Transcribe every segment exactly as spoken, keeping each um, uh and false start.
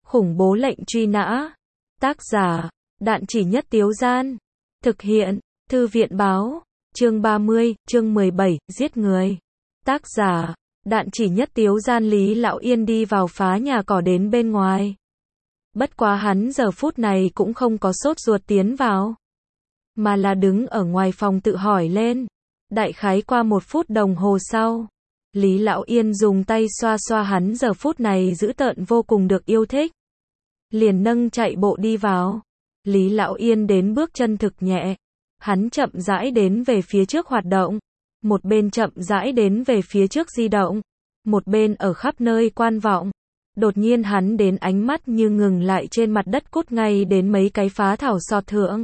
Khủng bố lệnh truy nã. Tác giả, Đạn Chỉ Nhất Tiếu Gian. Thực hiện, Thư viện báo. Chương ba mươi, chương mười bảy, giết người. Tác giả, Đạn Chỉ Nhất Tiếu Gian. Lý Lão Yên đi vào phá nhà cỏ đến bên ngoài. Bất quá hắn giờ phút này cũng không có sốt ruột tiến vào, mà là đứng ở ngoài phòng tự hỏi lên. Đại khái qua một phút đồng hồ sau, Lý Lão Yên dùng tay xoa xoa hắn giờ phút này dữ tợn vô cùng được yêu thích, liền nâng chạy bộ đi vào. Lý Lão Yên đến bước chân thực nhẹ, hắn chậm rãi đến về phía trước hoạt động, một bên chậm rãi đến về phía trước di động, một bên ở khắp nơi quan vọng. Đột nhiên hắn đến ánh mắt như ngừng lại trên mặt đất cút ngay đến mấy cái phá thảo sọt thượng.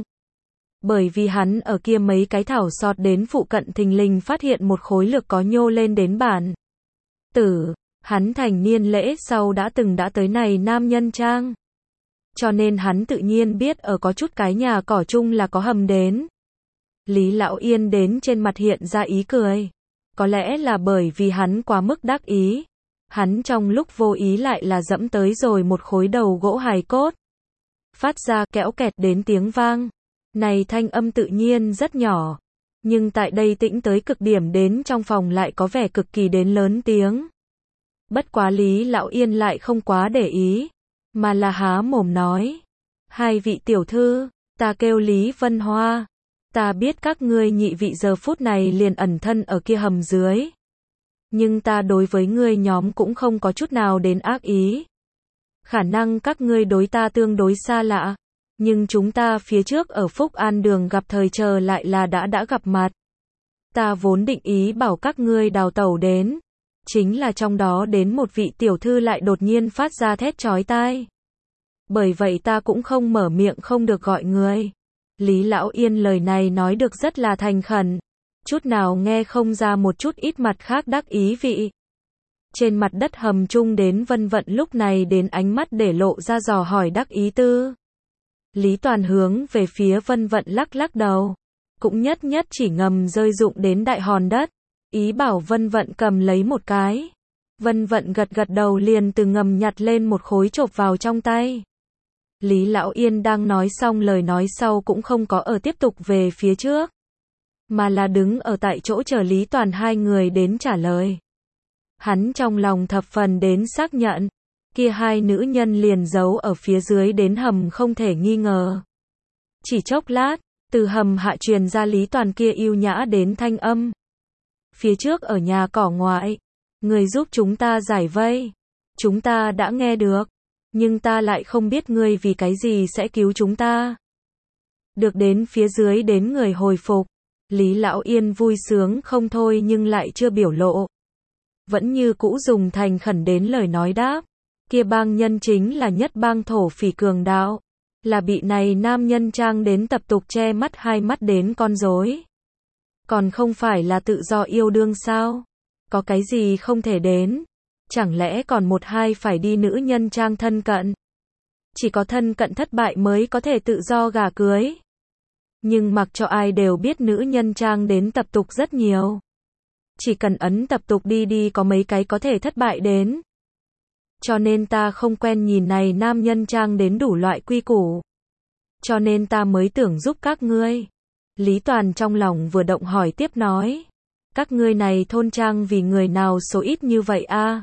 Bởi vì hắn ở kia mấy cái thảo sọt đến phụ cận thình lình phát hiện một khối lực có nhô lên đến bản tử. Hắn thành niên lễ sau đã từng đã tới này nam nhân trang, cho nên hắn tự nhiên biết ở có chút cái nhà cỏ chung là có hầm đến. Lý Lão Yên đến trên mặt hiện ra ý cười. Có lẽ là bởi vì hắn quá mức đắc ý, hắn trong lúc vô ý lại là dẫm tới rồi một khối đầu gỗ hài cốt, phát ra kẽo kẹt đến tiếng vang. Này thanh âm tự nhiên rất nhỏ, nhưng tại đây tĩnh tới cực điểm đến trong phòng lại có vẻ cực kỳ đến lớn tiếng. Bất quá Lý Lão Yên lại không quá để ý, mà là há mồm nói: hai vị tiểu thư, ta kêu Lý Vân Hoa, ta biết các ngươi nhị vị giờ phút này liền ẩn thân ở kia hầm dưới, nhưng ta đối với ngươi nhóm cũng không có chút nào đến ác ý. Khả năng các ngươi đối ta tương đối xa lạ, nhưng chúng ta phía trước ở Phúc An đường gặp thời chờ lại là đã đã gặp mặt. Ta vốn định ý bảo các ngươi đào tẩu đến, chính là trong đó đến một vị tiểu thư lại đột nhiên phát ra thét chói tai. Bởi vậy ta cũng không mở miệng không được gọi người. Lý Lão Yên lời này nói được rất là thành khẩn, chút nào nghe không ra một chút ít mặt khác đắc ý vị. Trên mặt đất hầm chung đến Vân Vận lúc này đến ánh mắt để lộ ra dò hỏi đắc ý tư. Lý Toàn hướng về phía Vân Vận lắc lắc đầu, cũng nhất nhất chỉ ngầm rơi dụng đến đại hòn đất, ý bảo Vân Vận cầm lấy một cái. Vân Vận gật gật đầu liền từ ngầm nhặt lên một khối chộp vào trong tay. Lý Lão Yên đang nói xong lời nói sau cũng không có ở tiếp tục về phía trước, mà là đứng ở tại chỗ chờ Lý Toàn hai người đến trả lời. Hắn trong lòng thập phần đến xác nhận, kia hai nữ nhân liền giấu ở phía dưới đến hầm không thể nghi ngờ. Chỉ chốc lát, từ hầm hạ truyền ra Lý Toàn kia yêu nhã đến thanh âm. Phía trước ở nhà cỏ ngoại, người giúp chúng ta giải vây, chúng ta đã nghe được, nhưng ta lại không biết ngươi vì cái gì sẽ cứu chúng ta. Được đến phía dưới đến người hồi phục, Lý Lão Yên vui sướng không thôi nhưng lại chưa biểu lộ, vẫn như cũ dùng thành khẩn đến lời nói đáp. Kia bang nhân chính là nhất bang thổ phỉ cường đạo, là bị này nam nhân trang đến tập tục che mắt hai mắt đến con rối. Còn không phải là tự do yêu đương sao? Có cái gì không thể đến? Chẳng lẽ còn một hai phải đi nữ nhân trang thân cận? Chỉ có thân cận thất bại mới có thể tự do gả cưới. Nhưng mặc cho ai đều biết nữ nhân trang đến tập tục rất nhiều. Chỉ cần ấn tập tục đi đi có mấy cái có thể thất bại đến. Cho nên ta không quen nhìn này nam nhân trang đến đủ loại quy củ. Cho nên ta mới tưởng giúp các ngươi. Lý Toàn trong lòng vừa động hỏi tiếp nói. Các ngươi này thôn trang vì người nào số ít như vậy a?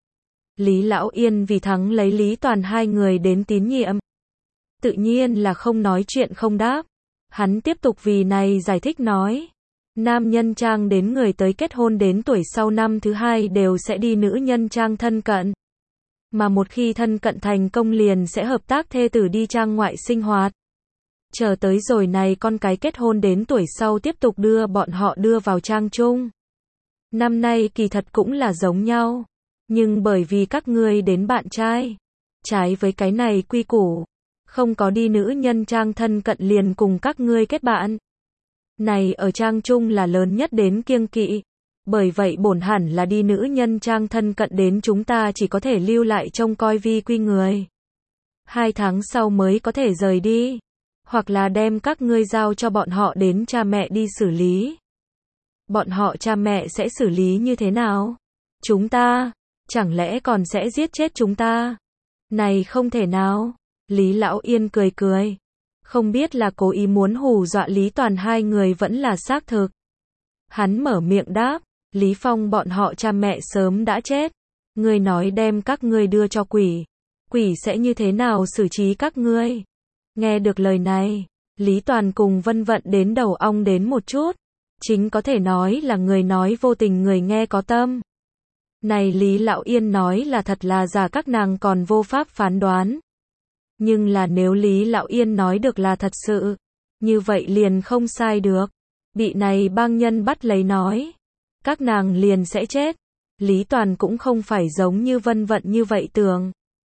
Lý Lão Yên vì thắng lấy Lý Toàn hai người đến tín nhiệm, tự nhiên là không nói chuyện không đáp. Hắn tiếp tục vì này giải thích nói. Nam nhân trang đến người tới kết hôn đến tuổi sau năm thứ hai đều sẽ đi nữ nhân trang thân cận. Mà một khi thân cận thành công liền sẽ hợp tác thê tử đi trang ngoại sinh hoạt. Chờ tới rồi này con cái kết hôn đến tuổi sau tiếp tục đưa bọn họ đưa vào trang chung. Năm nay kỳ thật cũng là giống nhau. Nhưng bởi vì các ngươi đến bạn trai, trái với cái này quy củ, không có đi nữ nhân trang thân cận liền cùng các ngươi kết bạn. Này ở trang chung là lớn nhất đến kiêng kỵ. Bởi vậy bổn hẳn là đi nữ nhân trang thân cận đến chúng ta chỉ có thể lưu lại trông coi vi quy người. Hai tháng sau mới có thể rời đi. Hoặc là đem các ngươi giao cho bọn họ đến cha mẹ đi xử lý. Bọn họ cha mẹ sẽ xử lý như thế nào? Chúng ta, chẳng lẽ còn sẽ giết chết chúng ta? Này không thể nào. Lý Lão Yên cười cười. Không biết là cố ý muốn hù dọa Lý Toàn hai người vẫn là xác thực. Hắn mở miệng đáp, Lý Phong bọn họ cha mẹ sớm đã chết. Ngươi nói đem các ngươi đưa cho quỷ. Quỷ sẽ như thế nào xử trí các ngươi? Nghe được lời này, Lý Toàn cùng Vân Vận đến đầu ong đến một chút. Chính có thể nói là người nói vô tình người nghe có tâm. Này Lý Lão Yên nói là thật là giả các nàng còn vô pháp phán đoán. Nhưng là nếu Lý Lão Yên nói được là thật sự, như vậy liền không sai được. Bị này bang nhân bắt lấy nói, các nàng liền sẽ chết. Lý Toàn cũng không phải giống như Vân Vận như vậy tưởng.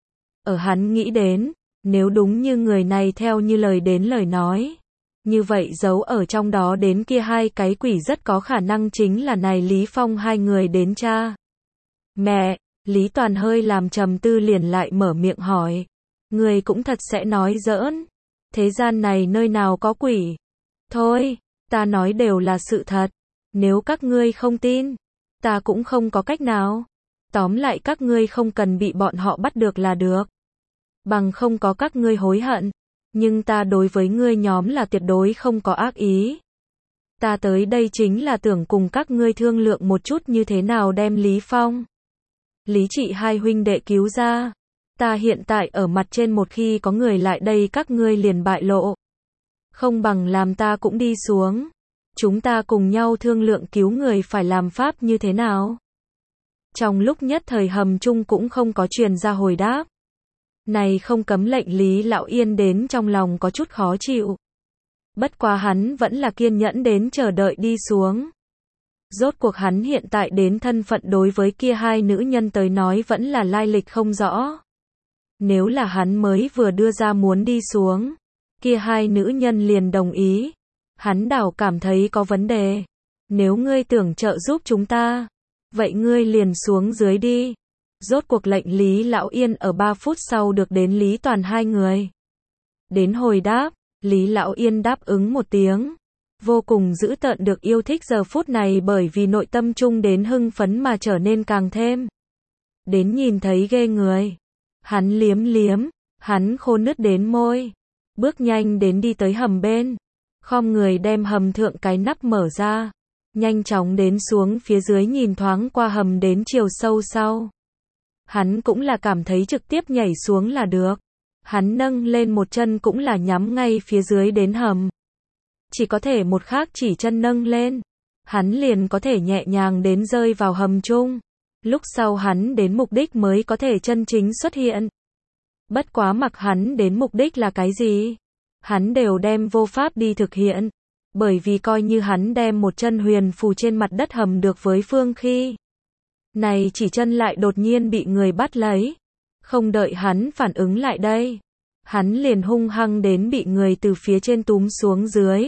Ở hắn nghĩ đến, nếu đúng như người này theo như lời đến lời nói, như vậy giấu ở trong đó đến kia hai cái quỷ rất có khả năng chính là này Lý Phong hai người đến cha. Mẹ, Lý Toàn hơi làm trầm tư liền lại mở miệng hỏi. Người cũng thật sẽ nói giỡn. Thế gian này nơi nào có quỷ? Thôi, ta nói đều là sự thật. Nếu các ngươi không tin, ta cũng không có cách nào. Tóm lại các ngươi không cần bị bọn họ bắt được là được. Bằng không có các ngươi hối hận. Nhưng ta đối với ngươi nhóm là tuyệt đối không có ác ý. Ta tới đây chính là tưởng cùng các ngươi thương lượng một chút như thế nào đem Lý Phong, Lý Trị hai huynh đệ cứu ra. Ta hiện tại ở mặt trên một khi có người lại đây các ngươi liền bại lộ. Không bằng làm ta cũng đi xuống. Chúng ta cùng nhau thương lượng cứu người phải làm pháp như thế nào. Trong lúc nhất thời hầm chung cũng không có truyền ra hồi đáp. Này không cấm lệnh Lý Lão Yên đến trong lòng có chút khó chịu. Bất quá hắn vẫn là kiên nhẫn đến chờ đợi đi xuống. Rốt cuộc hắn hiện tại đến thân phận đối với kia hai nữ nhân tới nói vẫn là lai lịch không rõ. Nếu là hắn mới vừa đưa ra muốn đi xuống, kia hai nữ nhân liền đồng ý. Hắn đảo cảm thấy có vấn đề. Nếu ngươi tưởng trợ giúp chúng ta, vậy ngươi liền xuống dưới đi. Rốt cuộc lệnh Lý Lão Yên ở ba phút sau được đến Lý Toàn hai người. Đến hồi đáp, Lý Lão Yên đáp ứng một tiếng. Vô cùng giữ tợn được yêu thích giờ phút này bởi vì nội tâm trung đến hưng phấn mà trở nên càng thêm. Đến nhìn thấy ghê người. Hắn liếm liếm, hắn khô nứt đến môi. Bước nhanh đến đi tới hầm bên. Khom người đem hầm thượng cái nắp mở ra. Nhanh chóng đến xuống phía dưới nhìn thoáng qua hầm đến chiều sâu sau. Hắn cũng là cảm thấy trực tiếp nhảy xuống là được. Hắn nâng lên một chân cũng là nhắm ngay phía dưới đến hầm. Chỉ có thể một khác chỉ chân nâng lên. Hắn liền có thể nhẹ nhàng đến rơi vào hầm chung. Lúc sau hắn đến mục đích mới có thể chân chính xuất hiện. Bất quá mặc hắn đến mục đích là cái gì? Hắn đều đem vô pháp đi thực hiện. Bởi vì coi như hắn đem một chân huyền phù trên mặt đất hầm được với phương khi. Này chỉ chân lại đột nhiên bị người bắt lấy. Không đợi hắn phản ứng lại đây. Hắn liền hung hăng đến bị người từ phía trên túm xuống dưới.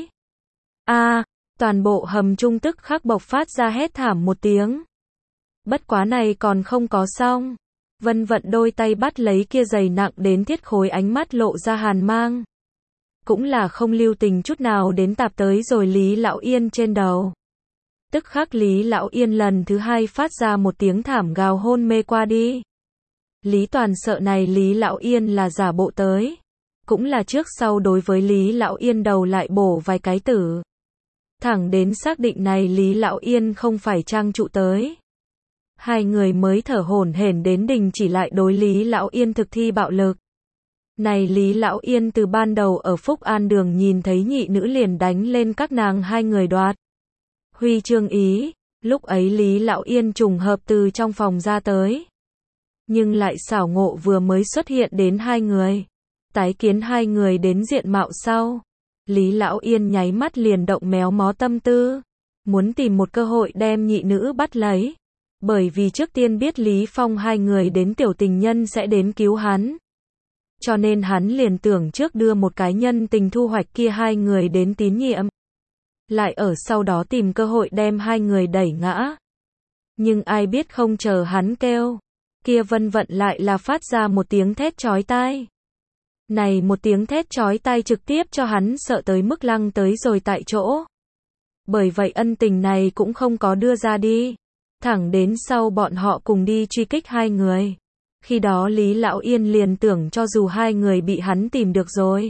A, toàn bộ hầm trung tức khắc bộc phát ra hét thảm một tiếng. Bất quá này còn không có xong. Vân Vận đôi tay bắt lấy kia dày nặng đến thiết khối ánh mắt lộ ra hàn mang. Cũng là không lưu tình chút nào đến tạp tới rồi Lý Lão Yên trên đầu. Tức khắc Lý Lão Yên lần thứ hai phát ra một tiếng thảm gào hôn mê qua đi. Lý Toàn sợ này Lý Lão Yên là giả bộ tới. Cũng là trước sau đối với Lý Lão Yên đầu lại bổ vài cái tử. Thẳng đến xác định này Lý Lão Yên không phải trang trụ tới. Hai người mới thở hổn hển đến đình chỉ lại đối Lý Lão Yên thực thi bạo lực. Này Lý Lão Yên từ ban đầu ở Phúc An đường nhìn thấy nhị nữ liền đánh lên các nàng hai người đoạt huy chương ý, lúc ấy Lý Lão Yên trùng hợp từ trong phòng ra tới. Nhưng lại xảo ngộ vừa mới xuất hiện đến hai người. Tái kiến hai người đến diện mạo sau. Lý Lão Yên nháy mắt liền động méo mó tâm tư. Muốn tìm một cơ hội đem nhị nữ bắt lấy. Bởi vì trước tiên biết Lý Phong hai người đến tiểu tình nhân sẽ đến cứu hắn. Cho nên hắn liền tưởng trước đưa một cái nhân tình thu hoạch kia hai người đến tín nhiệm. Lại ở sau đó tìm cơ hội đem hai người đẩy ngã. Nhưng ai biết không chờ hắn kêu. Kia Vân Vận lại là phát ra một tiếng thét chói tai. Này một tiếng thét chói tai trực tiếp cho hắn sợ tới mức lăng tới rồi tại chỗ. Bởi vậy ân tình này cũng không có đưa ra đi. Thẳng đến sau bọn họ cùng đi truy kích hai người. Khi đó Lý Lão Yên liền tưởng cho dù hai người bị hắn tìm được rồi,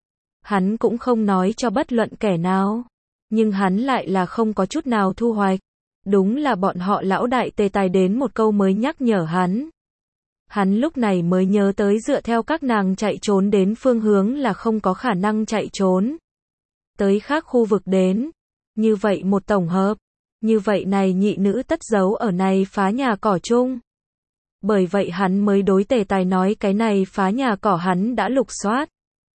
hắn cũng không nói cho bất luận kẻ nào. Nhưng hắn lại là không có chút nào thu hoạch. Đúng là bọn họ lão đại tề tài đến một câu mới nhắc nhở hắn. Hắn lúc này mới nhớ tới dựa theo các nàng chạy trốn đến phương hướng là không có khả năng chạy trốn tới khác khu vực đến. Như vậy một tổng hợp, như vậy này nhị nữ tất giấu ở này phá nhà cỏ chung. Bởi vậy hắn mới đối tề tài nói cái này phá nhà cỏ hắn đã lục soát.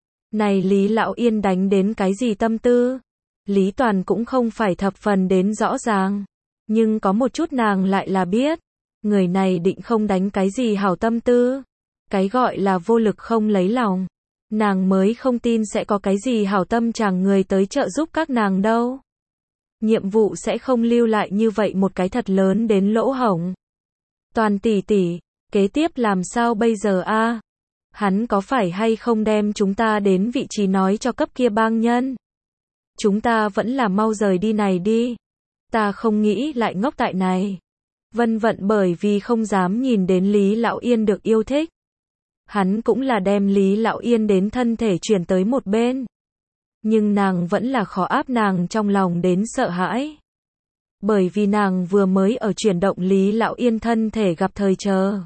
Này Lý Lão Yên đánh đến cái gì tâm tư? Lý Toàn cũng không phải thập phần đến rõ ràng. Nhưng có một chút nàng lại là biết. Người này định không đánh cái gì hảo tâm tư. Cái gọi là vô lực không lấy lòng. Nàng mới không tin sẽ có cái gì hảo tâm chàng người tới trợ giúp các nàng đâu. Nhiệm vụ sẽ không lưu lại như vậy một cái thật lớn đến lỗ hổng. Toàn tỷ tỷ, kế tiếp làm sao bây giờ a? Hắn có phải hay không đem chúng ta đến vị trí nói cho cấp kia bang nhân? Chúng ta vẫn là mau rời đi này đi. Ta không nghĩ lại ngốc tại này. Vân Vận bởi vì không dám nhìn đến Lý Lão Yên được yêu thích. Hắn cũng là đem Lý Lão Yên đến thân thể chuyển tới một bên. Nhưng nàng vẫn là khó áp nàng trong lòng đến sợ hãi. Bởi vì nàng vừa mới ở chuyển động Lý Lão Yên thân thể gặp thời chờ.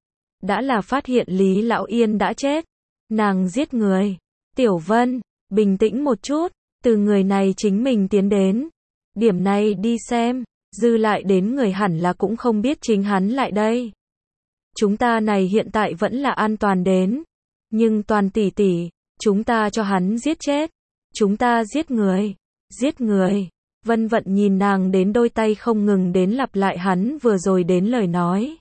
Đã là phát hiện Lý Lão Yên đã chết. Nàng giết người. Tiểu Vân, bình tĩnh một chút. Từ người này chính mình tiến đến. Điểm này đi xem. Dư lại đến người hẳn là cũng không biết chính hắn lại đây. Chúng ta này hiện tại vẫn là an toàn đến. Nhưng Toàn tỷ tỷ, chúng ta cho hắn giết chết. Chúng ta giết người. Giết người. Vân Vận nhìn nàng đến đôi tay không ngừng đến lặp lại hắn vừa rồi đến lời nói.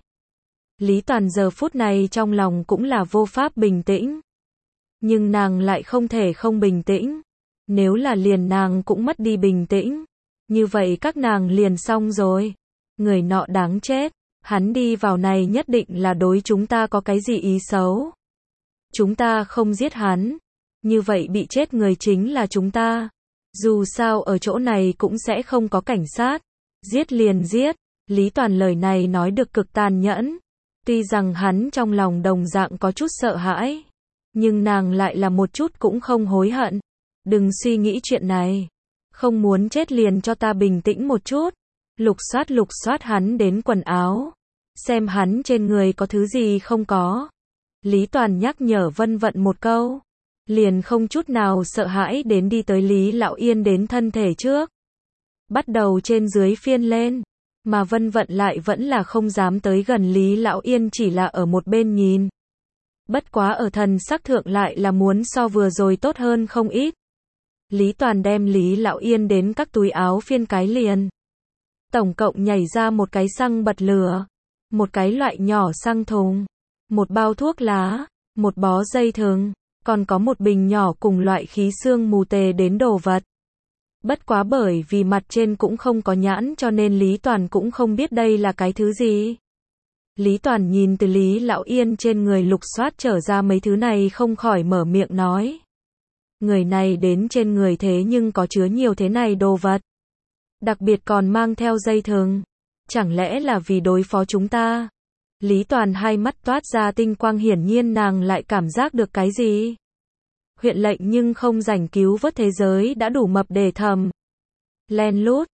Lý Toàn giờ phút này trong lòng cũng là vô pháp bình tĩnh. Nhưng nàng lại không thể không bình tĩnh. Nếu là liền nàng cũng mất đi bình tĩnh. Như vậy các nàng liền xong rồi. Người nọ đáng chết. Hắn đi vào này nhất định là đối chúng ta có cái gì ý xấu. Chúng ta không giết hắn. Như vậy bị chết người chính là chúng ta. Dù sao ở chỗ này cũng sẽ không có cảnh sát. Giết liền giết. Lý Toàn lời này nói được cực tàn nhẫn. Tuy rằng hắn trong lòng đồng dạng có chút sợ hãi. Nhưng nàng lại là một chút cũng không hối hận. Đừng suy nghĩ chuyện này. Không muốn chết liền cho ta bình tĩnh một chút. Lục soát lục soát hắn đến quần áo. Xem hắn trên người có thứ gì không có. Lý Toàn nhắc nhở Vân Vận một câu. Liền không chút nào sợ hãi đến đi tới Lý Lão Yên đến thân thể trước. Bắt đầu trên dưới phiên lên. Mà Vân Vận lại vẫn là không dám tới gần Lý Lão Yên, chỉ là ở một bên nhìn. Bất quá ở thần sắc thượng lại là muốn so vừa rồi tốt hơn không ít. Lý Toàn đem Lý Lão Yên đến các túi áo phiên cái liền. Tổng cộng nhảy ra một cái xăng bật lửa. Một cái loại nhỏ xăng thùng. Một bao thuốc lá. Một bó dây thừng. Còn có một bình nhỏ cùng loại khí xương mù tề đến đồ vật. Bất quá bởi vì mặt trên cũng không có nhãn cho nên Lý Toàn cũng không biết đây là cái thứ gì. Lý Toàn nhìn từ Lý Lão Yên trên người lục soát trở ra mấy thứ này không khỏi mở miệng nói. Người này đến trên người thế nhưng có chứa nhiều thế này đồ vật. Đặc biệt còn mang theo dây thừng. Chẳng lẽ là vì đối phó chúng ta? Lý Toàn hai mắt toát ra tinh quang, hiển nhiên nàng lại cảm giác được cái gì. Huyện lệnh nhưng không rảnh cứu vớt thế giới đã đủ mập để thầm. Len lút,